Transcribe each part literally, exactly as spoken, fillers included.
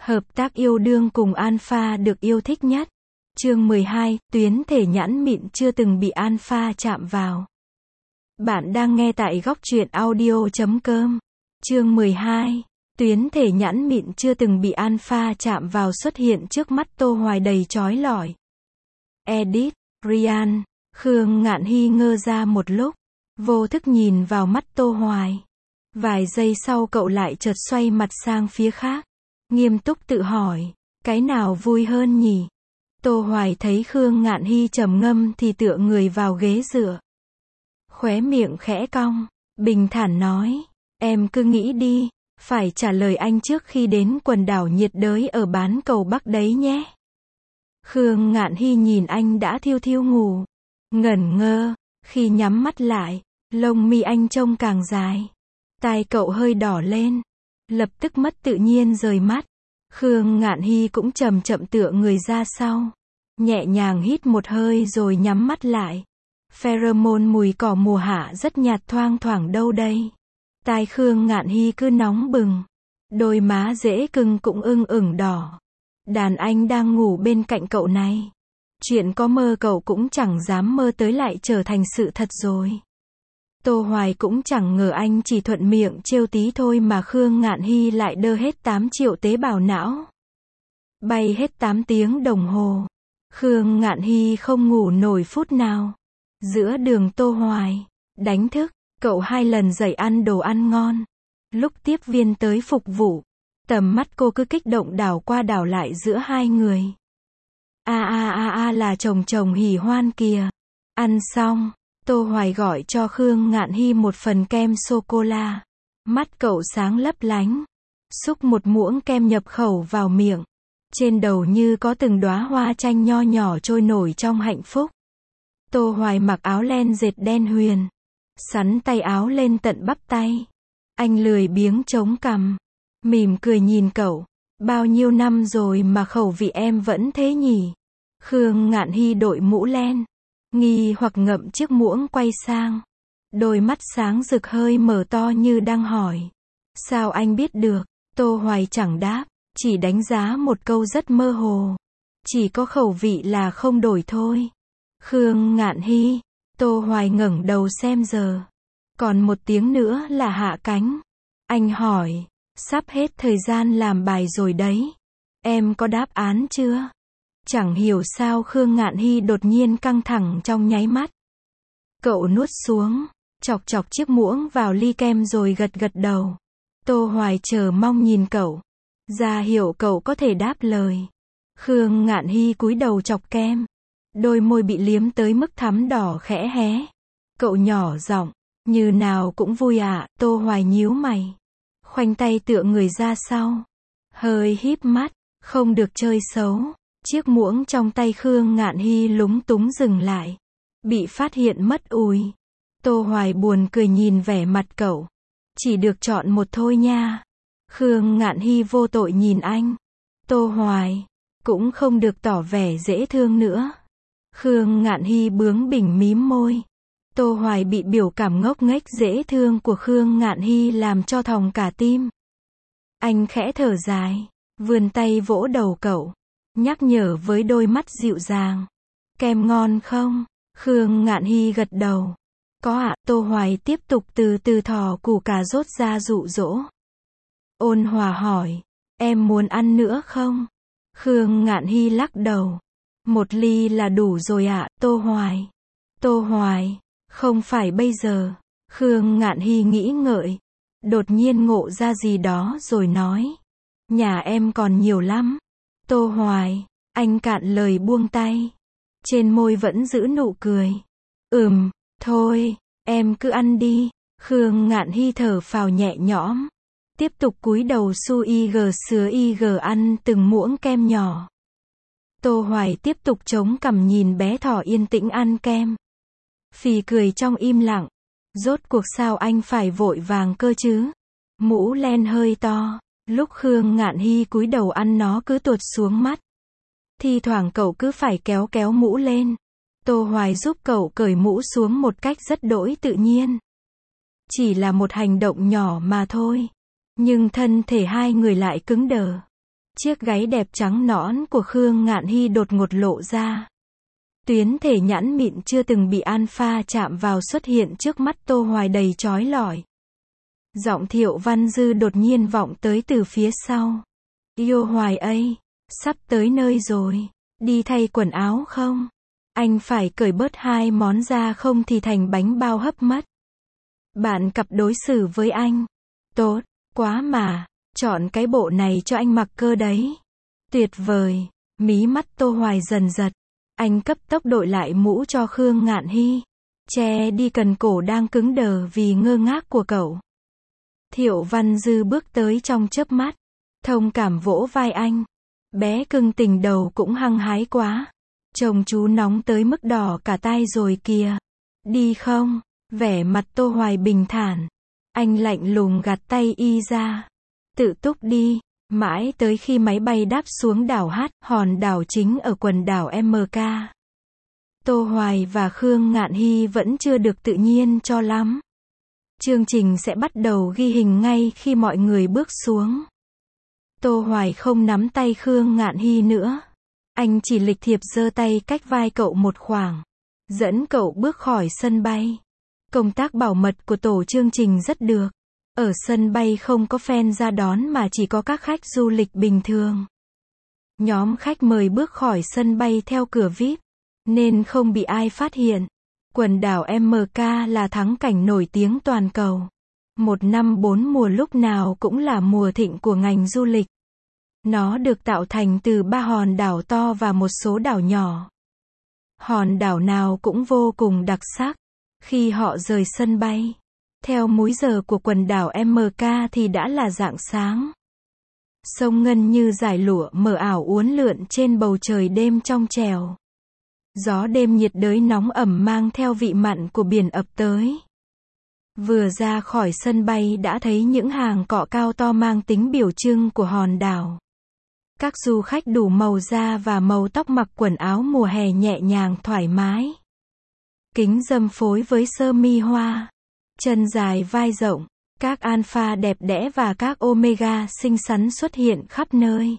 Hợp tác yêu đương cùng Alpha được yêu thích nhất. Chương mười hai, tuyến thể nhẵn mịn chưa từng bị Alpha chạm vào. Bạn đang nghe tại góc truyện audio chấm com. Chương mười hai, tuyến thể nhẵn mịn chưa từng bị Alpha chạm vào xuất hiện trước mắt Tô Hoài đầy chói lọi. Edit, Ryan, Khương Ngạn Hy ngơ ra một lúc, vô thức nhìn vào mắt Tô Hoài. Vài giây sau cậu lại chợt xoay mặt sang phía khác, nghiêm túc tự hỏi, cái nào vui hơn nhỉ? Tô Hoài thấy Khương Ngạn Hy trầm ngâm thì tựa người vào ghế dựa. Khóe miệng khẽ cong, bình thản nói, em cứ nghĩ đi, phải trả lời anh trước khi đến quần đảo nhiệt đới ở bán cầu Bắc đấy nhé. Khương Ngạn Hy nhìn anh đã thiêu thiêu ngủ, ngẩn ngơ, khi nhắm mắt lại, lông mi anh trông càng dài. Tai cậu hơi đỏ lên, lập tức mất tự nhiên rời mắt. Khương Ngạn Hy cũng chậm chậm tựa người ra sau, nhẹ nhàng hít một hơi rồi nhắm mắt lại. Pheromone mùi cỏ mùa hạ rất nhạt thoang thoảng đâu đây. Tai Khương Ngạn Hy cứ nóng bừng, đôi má dễ cưng cũng ưng ửng đỏ. Đàn anh đang ngủ bên cạnh cậu này, chuyện có mơ cậu cũng chẳng dám mơ tới lại trở thành sự thật rồi. Tô Hoài cũng chẳng ngờ anh chỉ thuận miệng trêu tí thôi mà Khương Ngạn Hy lại đơ hết tám triệu tế bào não. Bay hết tám tiếng đồng hồ, Khương Ngạn Hy không ngủ nổi phút nào. Giữa đường Tô Hoài đánh thức, cậu hai lần dậy ăn đồ ăn ngon. Lúc tiếp viên tới phục vụ, tầm mắt cô cứ kích động đảo qua đảo lại giữa hai người. A a a a là chồng chồng hỉ hoan kìa. Ăn xong, Tô Hoài gọi cho Khương Ngạn Hy một phần kem sô-cô-la. Mắt cậu sáng lấp lánh, xúc một muỗng kem nhập khẩu vào miệng. Trên đầu như có từng đóa hoa chanh nho nhỏ trôi nổi trong hạnh phúc. Tô Hoài mặc áo len dệt đen huyền, sắn tay áo lên tận bắp tay. Anh lười biếng chống cằm, mỉm cười nhìn cậu. Bao nhiêu năm rồi mà khẩu vị em vẫn thế nhỉ? Khương Ngạn Hy đội mũ len, nghi hoặc ngậm chiếc muỗng quay sang. Đôi mắt sáng rực hơi mở to như đang hỏi. Sao anh biết được? Tô Hoài chẳng đáp, chỉ đánh giá một câu rất mơ hồ. Chỉ có khẩu vị là không đổi thôi. Khương Ngạn Hy, Tô Hoài ngẩng đầu xem giờ. Còn một tiếng nữa là hạ cánh. Anh hỏi, sắp hết thời gian làm bài rồi đấy. Em có đáp án chưa? Chẳng hiểu sao Khương Ngạn Hy đột nhiên căng thẳng trong nháy mắt. Cậu nuốt xuống, chọc chọc chiếc muỗng vào ly kem rồi gật gật đầu. Tô Hoài chờ mong nhìn cậu, ra hiệu cậu có thể đáp lời. Khương Ngạn Hy cúi đầu chọc kem, đôi môi bị liếm tới mức thắm đỏ khẽ hé. Cậu nhỏ giọng, như nào cũng vui ạ. À? Tô Hoài nhíu mày, khoanh tay tựa người ra sau, hơi híp mắt, không được chơi xấu. Chiếc muỗng trong tay Khương Ngạn Hy lúng túng dừng lại, bị phát hiện mất ùi. Tô Hoài buồn cười nhìn vẻ mặt cậu, chỉ được chọn một thôi nha. Khương Ngạn Hy vô tội nhìn anh. Tô Hoài cũng không được tỏ vẻ dễ thương nữa. Khương Ngạn Hy bướng bỉnh mím môi. Tô Hoài bị biểu cảm ngốc nghếch dễ thương của Khương Ngạn Hy làm cho thòng cả tim. Anh khẽ thở dài, vươn tay vỗ đầu cậu, nhắc nhở với đôi mắt dịu dàng. Kem ngon không? Khương Ngạn Hy gật đầu. Có ạ. Tô Hoài tiếp tục từ từ thò củ cà rốt ra dụ dỗ. Ôn hòa hỏi, em muốn ăn nữa không? Khương Ngạn Hy lắc đầu. Một ly là đủ rồi ạ. Tô Hoài. Tô Hoài, không phải bây giờ. Khương Ngạn Hy nghĩ ngợi, đột nhiên ngộ ra gì đó rồi nói. Nhà em còn nhiều lắm. Tô Hoài, anh cạn lời buông tay. Trên môi vẫn giữ nụ cười. Ừm, thôi, em cứ ăn đi. Khương Ngạn Hy thở phào nhẹ nhõm, tiếp tục cúi đầu su y gờ sứa y gờ ăn từng muỗng kem nhỏ. Tô Hoài tiếp tục chống cằm nhìn bé thỏ yên tĩnh ăn kem. Phì cười trong im lặng. Rốt cuộc sao anh phải vội vàng cơ chứ? Mũ len hơi to, lúc Khương Ngạn Hy cúi đầu ăn nó cứ tuột xuống mắt. Thi thoảng cậu cứ phải kéo kéo mũ lên. Tô Hoài giúp cậu cởi mũ xuống một cách rất đỗi tự nhiên. Chỉ là một hành động nhỏ mà thôi, nhưng thân thể hai người lại cứng đờ. Chiếc gáy đẹp trắng nõn của Khương Ngạn Hy đột ngột lộ ra. Tuyến thể nhẵn mịn chưa từng bị alpha chạm vào xuất hiện trước mắt Tô Hoài đầy chói lọi. Giọng Thiệu Văn Dư đột nhiên vọng tới từ phía sau. Yêu Hoài ơi, sắp tới nơi rồi, đi thay quần áo không? Anh phải cởi bớt hai món ra không thì thành bánh bao hấp mất. Bạn cặp đối xử với anh. Tốt, quá mà, chọn cái bộ này cho anh mặc cơ đấy. Tuyệt vời, mí mắt Tô Hoài dần giật. Anh cấp tốc đội lại mũ cho Khương Ngạn Hy. Che đi cần cổ đang cứng đờ vì ngơ ngác của cậu. Thiệu Văn Dư bước tới trong chớp mắt. Thông cảm vỗ vai anh. Bé cưng tình đầu cũng hăng hái quá. Chồng chú nóng tới mức đỏ cả tai rồi kìa. Đi không? Vẻ mặt Tô Hoài bình thản. Anh lạnh lùng gạt tay y ra. Tự túc đi. Mãi tới khi máy bay đáp xuống đảo H, hòn đảo chính ở quần đảo em ca. Tô Hoài và Khương Ngạn Hy vẫn chưa được tự nhiên cho lắm. Chương trình sẽ bắt đầu ghi hình ngay khi mọi người bước xuống. Tô Hoài không nắm tay Khương Ngạn Hy nữa. Anh chỉ lịch thiệp giơ tay cách vai cậu một khoảng. Dẫn cậu bước khỏi sân bay. Công tác bảo mật của tổ chương trình rất được. Ở sân bay không có fan ra đón mà chỉ có các khách du lịch bình thường. Nhóm khách mời bước khỏi sân bay theo cửa vi ai pi, nên không bị ai phát hiện. Quần đảo em ca là thắng cảnh nổi tiếng toàn cầu. Một năm bốn mùa lúc nào cũng là mùa thịnh của ngành du lịch. Nó được tạo thành từ ba hòn đảo to và một số đảo nhỏ. Hòn đảo nào cũng vô cùng đặc sắc. Khi họ rời sân bay, theo múi giờ của quần đảo em ca thì đã là rạng sáng. Sông Ngân như dải lụa mờ ảo uốn lượn trên bầu trời đêm trong trèo. Gió đêm nhiệt đới nóng ẩm mang theo vị mặn của biển ập tới. Vừa ra khỏi sân bay đã thấy những hàng cọ cao to mang tính biểu trưng của hòn đảo. Các du khách đủ màu da và màu tóc mặc quần áo mùa hè nhẹ nhàng thoải mái. Kính râm phối với sơ mi hoa. Chân dài vai rộng. Các alpha đẹp đẽ và các omega xinh xắn xuất hiện khắp nơi.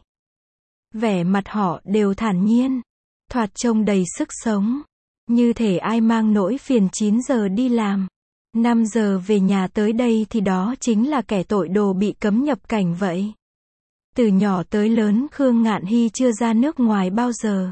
Vẻ mặt họ đều thản nhiên. Thoạt trông đầy sức sống. Như thể ai mang nỗi phiền chín giờ đi làm. năm giờ về nhà tới đây thì đó chính là kẻ tội đồ bị cấm nhập cảnh vậy. Từ nhỏ tới lớn Khương Ngạn Hy chưa ra nước ngoài bao giờ.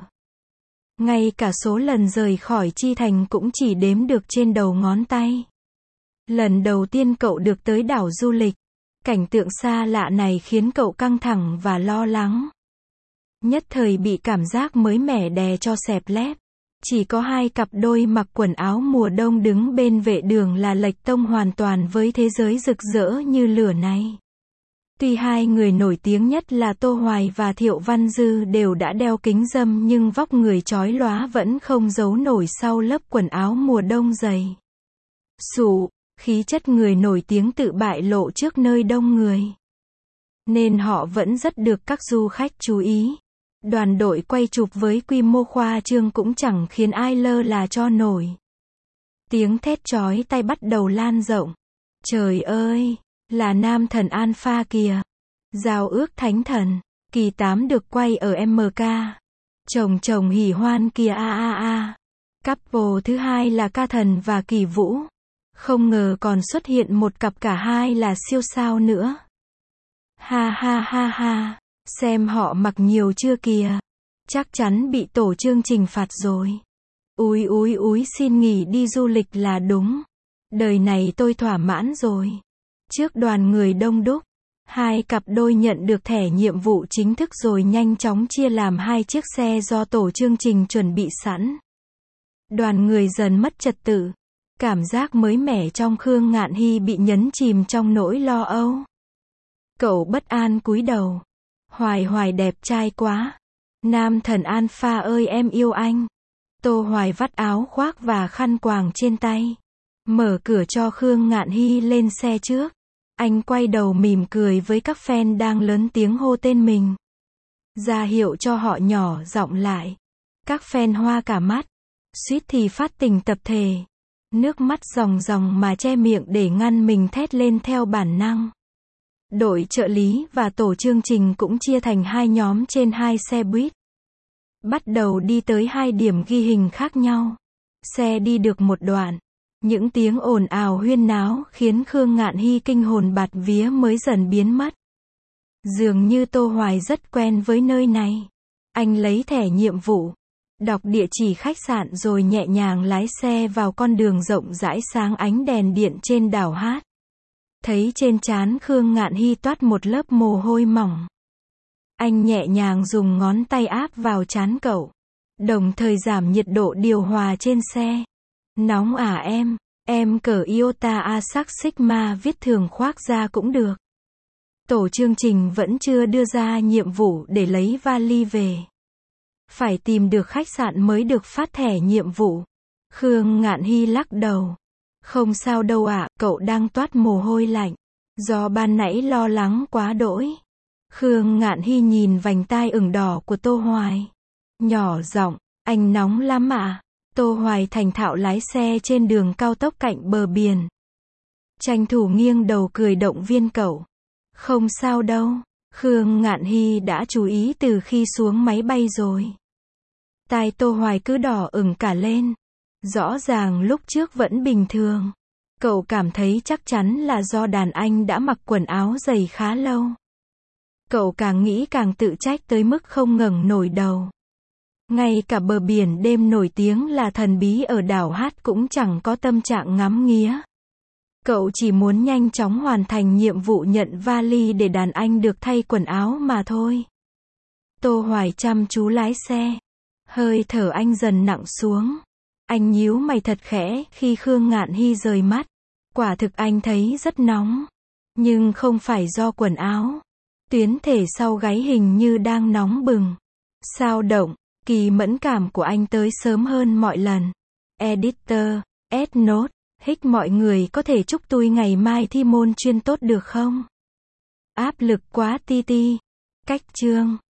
Ngay cả số lần rời khỏi Chi Thành cũng chỉ đếm được trên đầu ngón tay. Lần đầu tiên cậu được tới đảo du lịch. Cảnh tượng xa lạ này khiến cậu căng thẳng và lo lắng. Nhất thời bị cảm giác mới mẻ đè cho xẹp lép. Chỉ có hai cặp đôi mặc quần áo mùa đông đứng bên vệ đường là lệch tông hoàn toàn với thế giới rực rỡ như lửa này. Tuy hai người nổi tiếng nhất là Tô Hoài và Thiệu Văn Dư đều đã đeo kính râm nhưng vóc người chói lóa vẫn không giấu nổi sau lớp quần áo mùa đông dày. Sụ, khí chất người nổi tiếng tự bại lộ trước nơi đông người. Nên họ vẫn rất được các du khách chú ý. Đoàn đội quay chụp với quy mô khoa trương cũng chẳng khiến ai lơ là cho nổi. Tiếng thét chói tai bắt đầu lan rộng. Trời ơi, là nam thần alpha kìa. Giao ước thánh thần. Kỳ tám được quay ở em ca. Chồng chồng hỉ hoan kìa a a a. Couple thứ hai là Ca Thần và Kỳ Vũ. Không ngờ còn xuất hiện một cặp cả hai là siêu sao nữa. Ha ha ha ha. Xem họ mặc nhiều chưa kìa. Chắc chắn bị tổ chương trình phạt rồi. Úi úi úi xin nghỉ đi du lịch là đúng. Đời này tôi thỏa mãn rồi. Trước đoàn người đông đúc, hai cặp đôi nhận được thẻ nhiệm vụ chính thức rồi nhanh chóng chia làm hai chiếc xe do tổ chương trình chuẩn bị sẵn. Đoàn người dần mất trật tự. Cảm giác mới mẻ trong Khương Ngạn Hy bị nhấn chìm trong nỗi lo âu. Cậu bất an cúi đầu. Hoài Hoài đẹp trai quá. Nam thần alpha ơi em yêu anh. Tô Hoài vắt áo khoác và khăn quàng trên tay. Mở cửa cho Khương Ngạn Hy lên xe trước. Anh quay đầu mỉm cười với các fan đang lớn tiếng hô tên mình. Ra hiệu cho họ nhỏ giọng lại. Các fan hoa cả mắt. Suýt thì phát tình tập thể. Nước mắt ròng ròng mà che miệng để ngăn mình thét lên theo bản năng. Đội trợ lý và tổ chương trình cũng chia thành hai nhóm trên hai xe buýt. Bắt đầu đi tới hai điểm ghi hình khác nhau. Xe đi được một đoạn. Những tiếng ồn ào huyên náo khiến Khương Ngạn Hy kinh hồn bạt vía mới dần biến mất. Dường như Tô Hoài rất quen với nơi này. Anh lấy thẻ nhiệm vụ, đọc địa chỉ khách sạn rồi nhẹ nhàng lái xe vào con đường rộng rãi sáng ánh đèn điện trên đảo hát. Thấy trên trán Khương Ngạn Hy toát một lớp mồ hôi mỏng. Anh nhẹ nhàng dùng ngón tay áp vào trán cậu, đồng thời giảm nhiệt độ điều hòa trên xe. Nóng à em, em cởi Iota Asac Sigma viết thường khoác ra cũng được. Tổ chương trình vẫn chưa đưa ra nhiệm vụ để lấy vali về. Phải tìm được khách sạn mới được phát thẻ nhiệm vụ. Khương Ngạn Hy lắc đầu. Không sao đâu ạ, cậu đang toát mồ hôi lạnh. Do ban nãy lo lắng quá đỗi. Khương Ngạn Hy nhìn vành tai ửng đỏ của Tô Hoài. Nhỏ giọng, anh nóng lắm ạ. Tô Hoài thành thạo lái xe trên đường cao tốc cạnh bờ biển. Tranh thủ nghiêng đầu cười động viên cậu. Không sao đâu, Khương Ngạn Hy đã chú ý từ khi xuống máy bay rồi. Tai Tô Hoài cứ đỏ ửng cả lên. Rõ ràng lúc trước vẫn bình thường. Cậu cảm thấy chắc chắn là do đàn anh đã mặc quần áo dày khá lâu. Cậu càng nghĩ càng tự trách tới mức không ngẩng nổi đầu. Ngay cả bờ biển đêm nổi tiếng là thần bí ở đảo hát cũng chẳng có tâm trạng ngắm nghía. Cậu chỉ muốn nhanh chóng hoàn thành nhiệm vụ nhận vali để đàn anh được thay quần áo mà thôi. Tô Hoài chăm chú lái xe. Hơi thở anh dần nặng xuống. Anh nhíu mày thật khẽ khi Khương Ngạn Hy rời mắt. Quả thực anh thấy rất nóng. Nhưng không phải do quần áo. Tuyến thể sau gáy hình như đang nóng bừng. Sao động, kỳ mẫn cảm của anh tới sớm hơn mọi lần. Editor, add note, hích mọi người có thể chúc tôi ngày mai thi môn chuyên tốt được không? Áp lực quá ti ti. Cách chương